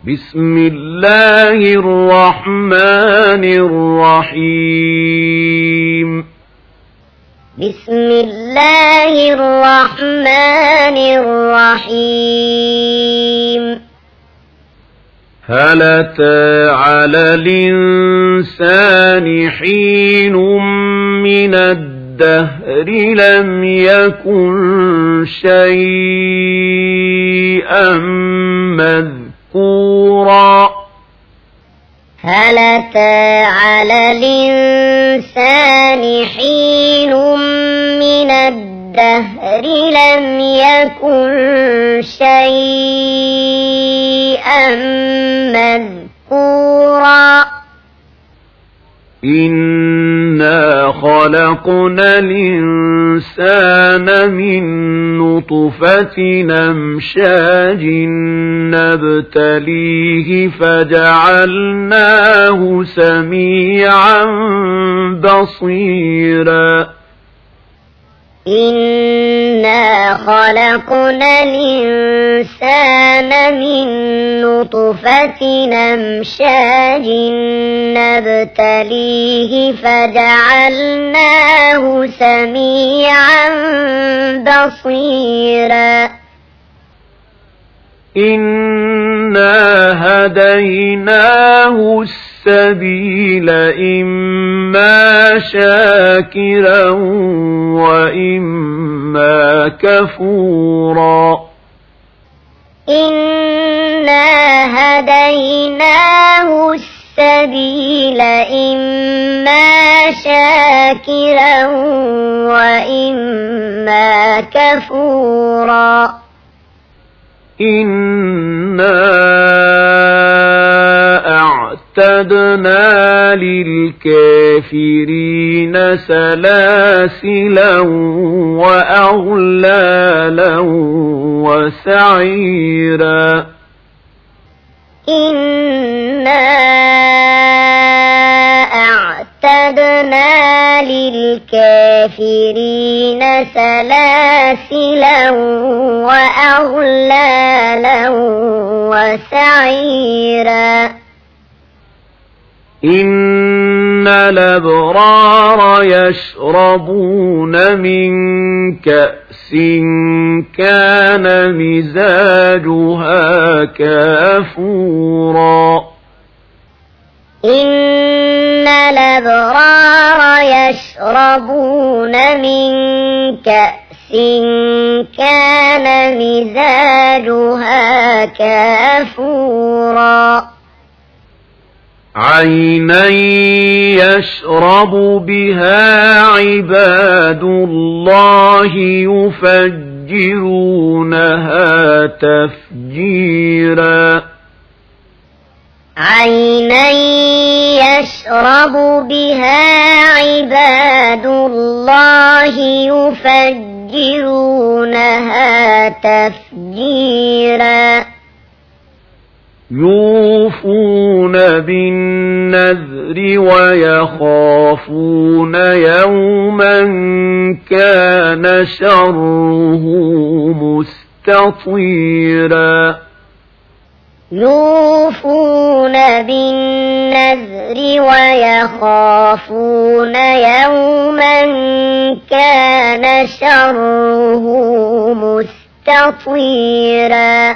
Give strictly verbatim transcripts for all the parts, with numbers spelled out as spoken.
بسم الله الرحمن الرحيم بسم الله الرحمن الرحيم هل أتى على الإنسان حين من الدهر لم يكن شيئا مذكورا هل أتى على الإنسان حين من الدهر لم يكن شيئا مذكورا إنا خلقنا الإنسان من نطفة أمشاج نبتليه فجعلناه سميعا بصيرا إنا خلقنا الإنسان من نطفة أمشاج نبتليه فجعلناه سميعا بصيرا إنا هديناه السبيل إما شاكرا وإما كفورا إنا هديناه السبيل إما شاكرا وإما كفورا إنا أعتدنا للكافرين سلاسلا وأغلالا وسعيرا إنا أعتدنا للكافرين سلاسلا وأغلالا وسعيرا إن الأبرار يشربون من كأس كان مزاجها كافورا إن الأبرار يشربون من كأس كان مزاجها كافورا عينا يشرب بها عباد الله يفجرونها تفجيرا عينا يشرب بها عباد الله يفجرونها تفجيرا يوفون بالنذر ويخافون يوما كان شره مستطيرا يوفون بالنذر ويخافون يوما كان شره مستطيرا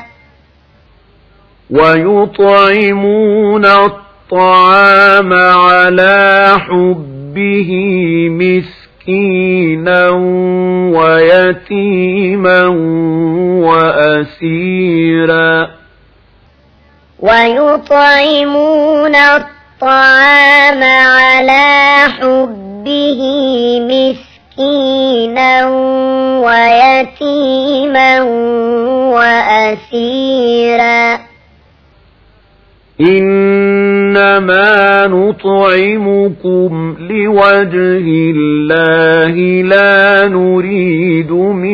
ويطعمون الطعام على حبه مسكينا ويتيما وأسيرا ويطعمون الطعام على حبه مسكينا ويتيما وأسيرا إنما نطعمكم لوجه الله لا نريد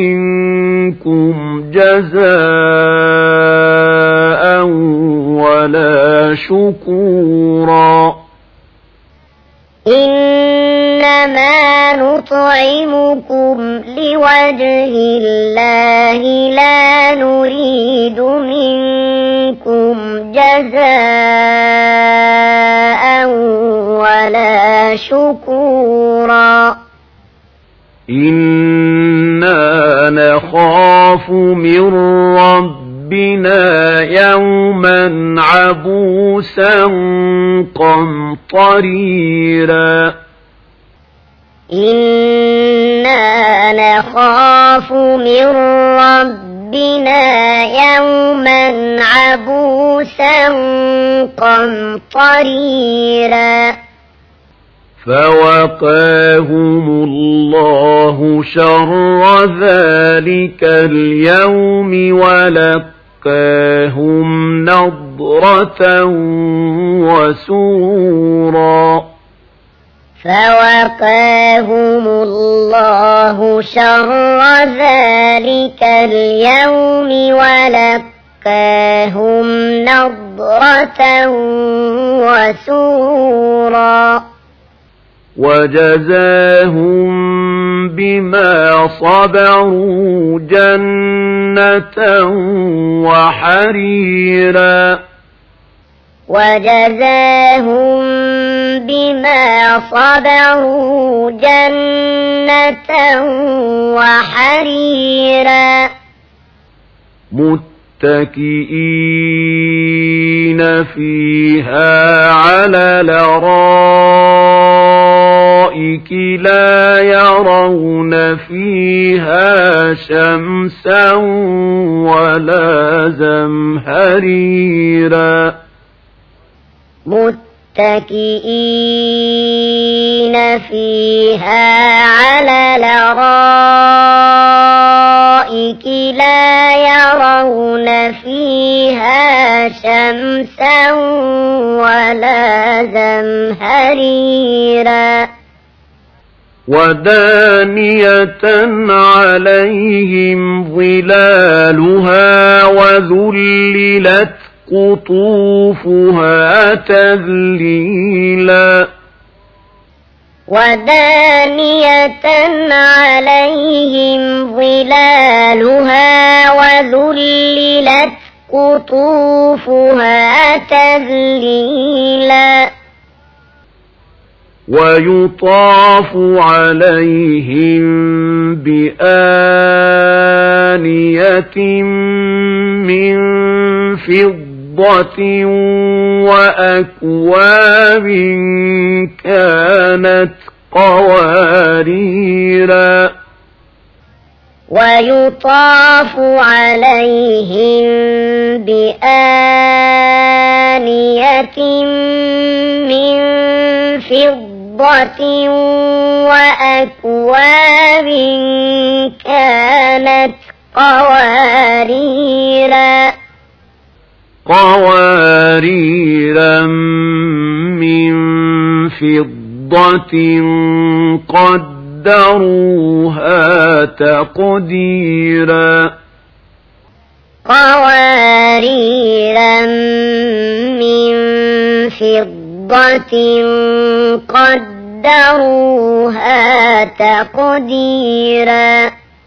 منكم جزاء ولا شكورا إنما نطعمكم لوجه الله لا نريد منكم جزاء ولا شكورا إنا نخاف من ربنا يوما عبوسا قمطريرا إنا نخاف من ربنا يوما عبوسا قمطريرا فوقاهم الله شر ذلك اليوم ولقاهم نضرة وسرورا فوقاهم الله شر ذلك اليوم ولقاهم نضرة وسرورا وجزاهم بما صبروا جنة وحريرا وجزاهم بما صبروا جنة وحريرا متكئين فيها على الأرائك لا يرون فيها شمسا ولا زمهريرا متكئين فيها على الأرائك لا يرون فيها شمسا ولا زمهريرا ودانية عليهم ظلالها وذللت قطوفها تذليلا ودانية عليهم ظلالها وذللت قطوفها تذليلا ويطاف عليهم بآنية من فضة وأكواب كانت قواريرا ويطاف عليهم بآنية من فضة وأكواب كانت قواريرا قواريرا من فضة قدروها تقديرا قواريرا من فضة قدروها تقديرا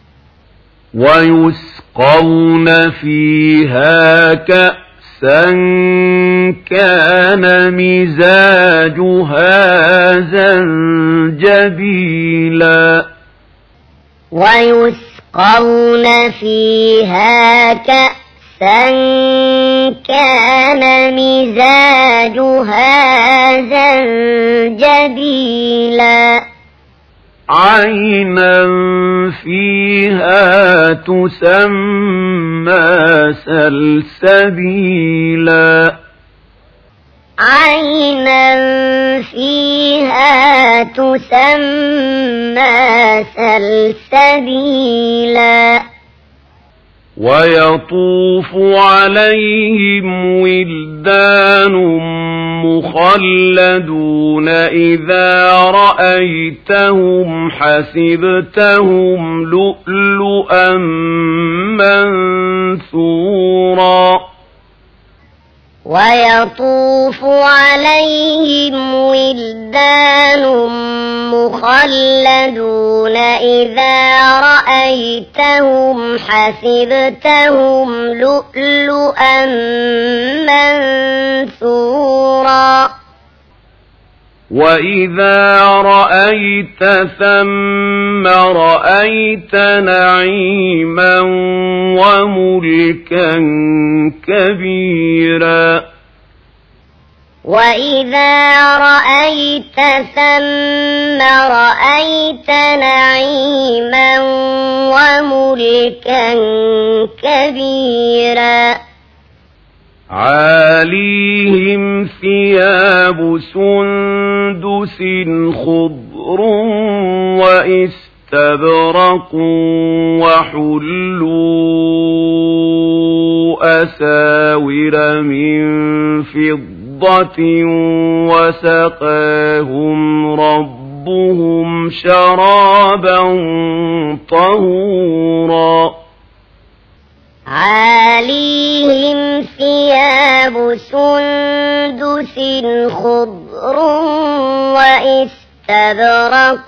ويسقون فيها كأسا كان مزاجها زنجبيلا ويسقون فيها كأسا كان مزاجها زنجبيلا عينا فيها تسمى سلسبيلا عينا فيها تسمى سلسبيلا ويطوف عليهم ولدان مخلدون إذا رأيتهم حسبتهم لؤلؤا منثورا ويطوف عليهم ولدان مخلدون إذا رأيتهم حسبتهم لؤلؤا منثورا وإذا رأيت ثم رأيت نعيما وملكا كبيرا وإذا رأيت ثم رأيت نعيما وملكا كبيرا عاليهم ثياب سندس خضر واستبرق وحلوا أساور من فضة وسقاهم ربهم شرابا طهورا عاليهم ثياب سندس خضر واستبرق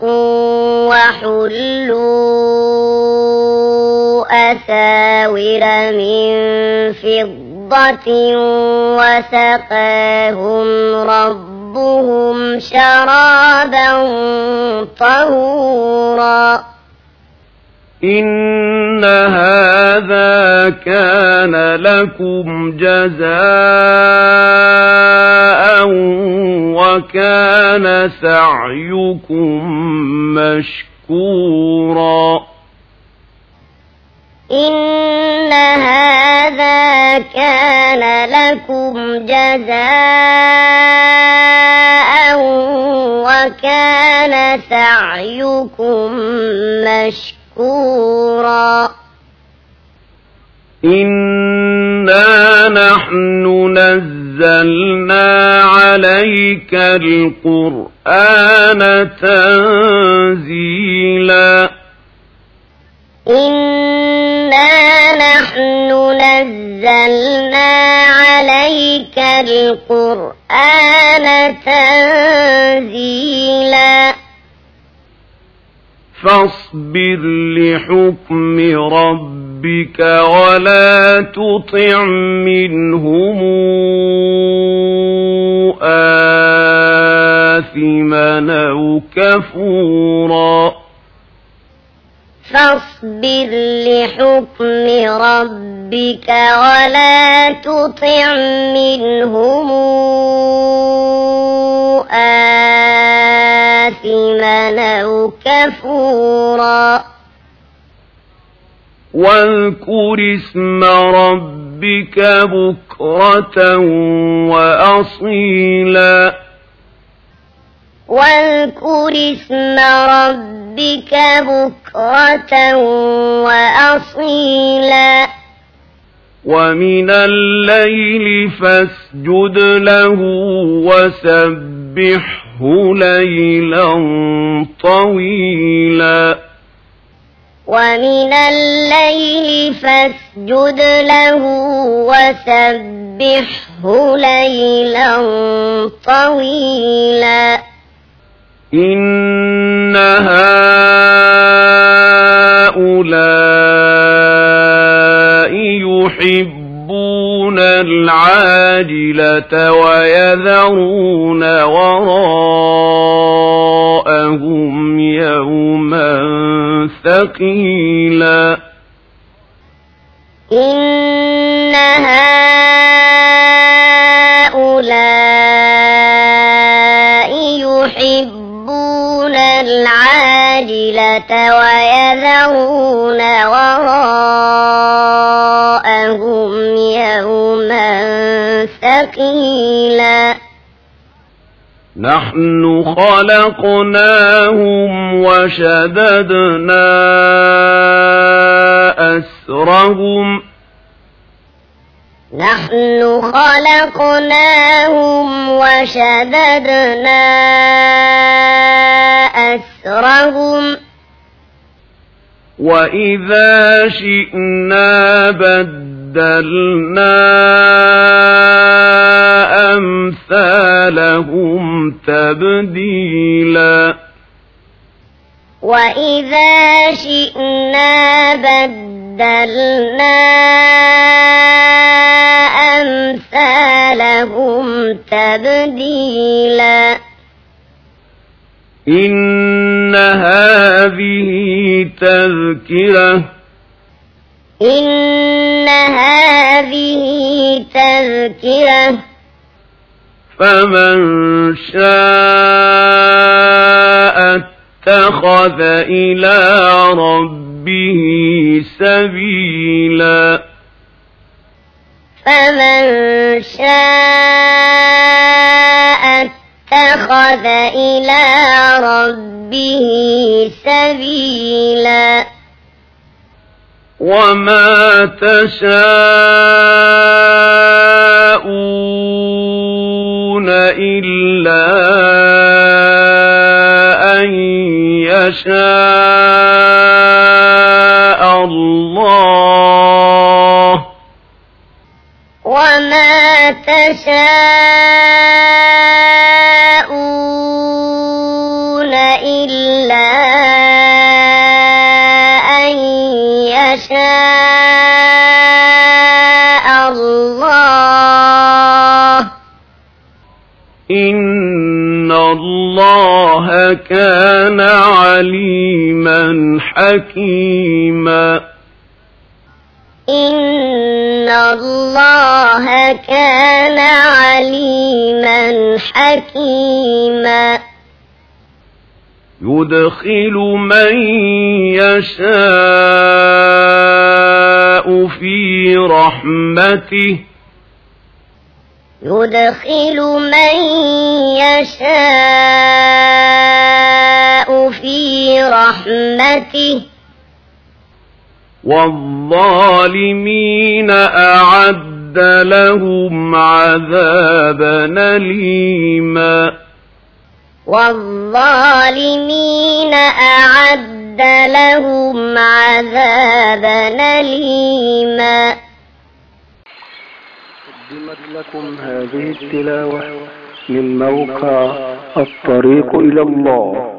وحلوا أساور من فضة وسقاهم ربهم شرابا طهورا إن هذا كان لكم جزاء وكان سعيكم مشكورا إن هذا كان لكم جزاء وكان سعيكم مشكورا إنا نحن نزلنا عليك القرآن تنزيلا إنا نحن نزلنا عليك القرآن تنزيلا فاصبر لحكم ربك ولا تطع منهم آثما أو كفورا فاصبر لحكم ربك ولا تطع منهم آثما أو كفورا واذكر اسم ربك بكرة وأصيلا واذكر اسم ربك بكرة وأصيلا ومن الليل فاسجد له وسبحه ليلا طويلا ومن الليل فاسجد له وسبحه ليلا طويلا إن هؤلاء يحبون العاجلة ويذرون وراءهم يوما ثقيلا إن هؤلاء يحبون العاجلة ويذرون وراءهم يوما ثقيلا نحن خلقناهم وشددنا أسرهم نحن خلقناهم وشددنا أسرهم وإذا شئنا بدلنا لهم تبديلا وإذا شئنا بدلنا أمثالهم تبديلا إن هذه تذكرة إن هذه تذكرة فمن شاء اتخذ إلى ربه سبيلا فمن شاء اتخذ إلى ربه سبيلا وما تشاءون إلا أن يشاء الله وما تشاءون إلا أن يشاء الله إن الله كان عليما حكيما إن الله كان عليما حكيما يدخل من يشاء في رحمته يدخل من يشاء في رحمته والظالمين أعد لهم عذابا أليما والظالمين أعد لهم عذابا أليما. قدمت لكم هذه التلاوة من موقع الطريق إلى الله.